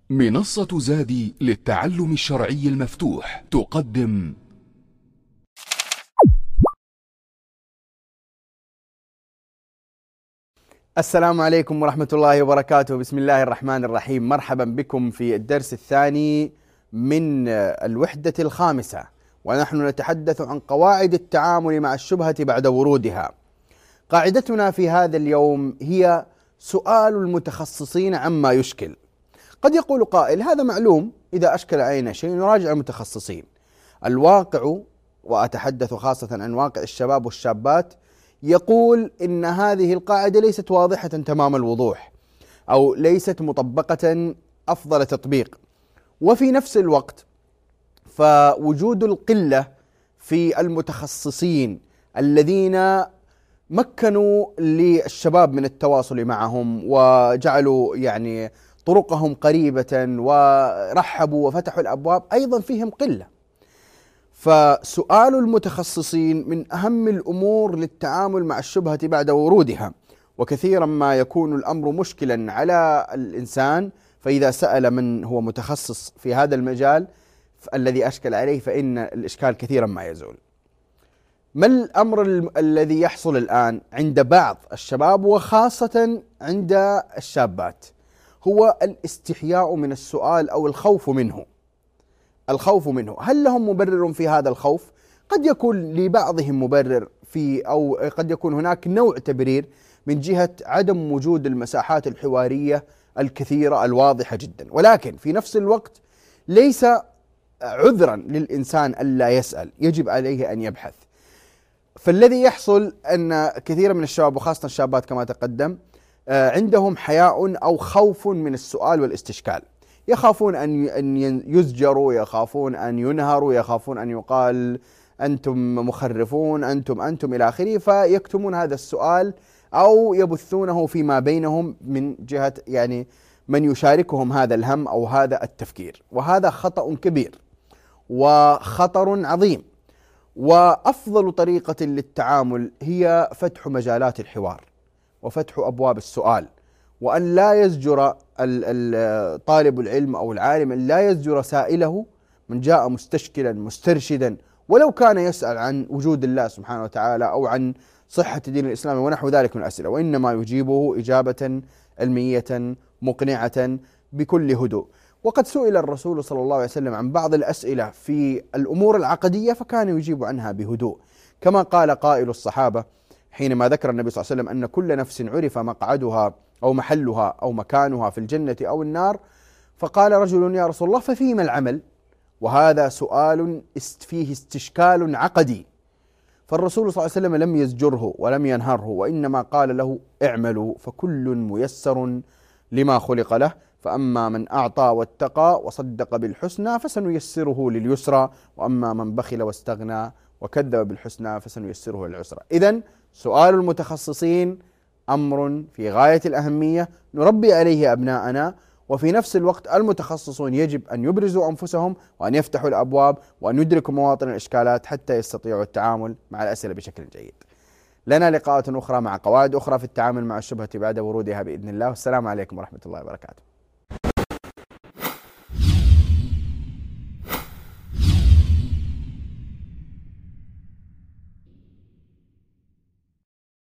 منصة زادي للتعلم الشرعي المفتوح تقدم السلام عليكم ورحمة الله وبركاته. بسم الله الرحمن الرحيم. مرحبا بكم في الدرس الثاني من الوحدة الخامسة، ونحن نتحدث عن قواعد التعامل مع الشبهة بعد ورودها. قاعدتنا في هذا اليوم هي سؤال المتخصصين عما يشكل. قد يقول قائل: هذا معلوم، إذا أشكل علينا شيء نراجع المتخصصين. الواقع، وأتحدث خاصة عن واقع الشباب والشابات، يقول إن هذه القاعدة ليست واضحة تمام الوضوح، أو ليست مطبقة أفضل تطبيق. وفي نفس الوقت فوجود القلة في المتخصصين الذين مكنوا للشباب من التواصل معهم وجعلوا طرقهم قريبة ورحبوا وفتحوا الأبواب، أيضا فيهم قلة. فسؤال المتخصصين من أهم الأمور للتعامل مع الشبهة بعد ورودها، وكثيرا ما يكون الأمر مشكلا على الإنسان، فإذا سأل من هو متخصص في هذا المجال الذي أشكل عليه فإن الإشكال كثيرا ما يزول. ما الأمر الذي يحصل الآن عند بعض الشباب وخاصة عند الشابات؟ هو الاستحياء من السؤال أو الخوف منه. هل لهم مبرر في هذا الخوف؟ قد يكون لبعضهم مبرر أو قد يكون هناك نوع تبرير من جهة عدم وجود المساحات الحوارية الكثيرة الواضحة جدا، ولكن في نفس الوقت ليس عذرا للإنسان ألا يسأل، يجب عليه أن يبحث. فالذي يحصل أن كثير من الشباب وخاصة الشابات كما تقدم عندهم حياء أو خوف من السؤال والاستشكال، يخافون أن يزجروا، يخافون أن ينهروا، يخافون أن يقال أنتم مخرفون، أنتم إلى آخره، فيكتمون هذا السؤال أو يبثونه فيما بينهم من جهة من يشاركهم هذا الهم أو هذا التفكير، وهذا خطأ كبير وخطر عظيم. وأفضل طريقة للتعامل هي فتح مجالات الحوار وفتح أبواب السؤال، وأن لا يزجر طالب العلم أو العالم، أن لا يزجر سائله من جاء مستشكلا مسترشدا ولو كان يسأل عن وجود الله سبحانه وتعالى أو عن صحة دين الإسلام ونحو ذلك من الأسئلة، وإنما يجيبه إجابة علمية مقنعة بكل هدوء. وقد سئل الرسول صلى الله عليه وسلم عن بعض الأسئلة في الأمور العقدية فكان يجيب عنها بهدوء، كما قال قائل الصحابة حينما ذكر النبي صلى الله عليه وسلم أن كل نفس عرف مقعدها أو محلها أو مكانها في الجنة أو النار، فقال رجل: يا رسول الله ففيما العمل؟ وهذا سؤال فيه استشكال عقدي، فالرسول صلى الله عليه وسلم لم يزجره ولم ينهره، وإنما قال له: اعملوا فكل ميسر لما خلق له، فأما من أعطى واتقى وصدق بالحسنى فسنيسره لليسرى، وأما من بخل واستغنى وكذب بالحسنى فسنيسره للعسرى. إذن سؤال المتخصصين أمر في غاية الأهمية نربي عليه أبناءنا، وفي نفس الوقت المتخصصون يجب أن يبرزوا أنفسهم وأن يفتحوا الأبواب وأن يدركوا مواطن الإشكالات حتى يستطيعوا التعامل مع الأسئلة بشكل جيد. لنا لقاءات أخرى مع قواعد أخرى في التعامل مع الشبهة بعد ورودها بإذن الله، والسلام عليكم ورحمة الله وبركاته.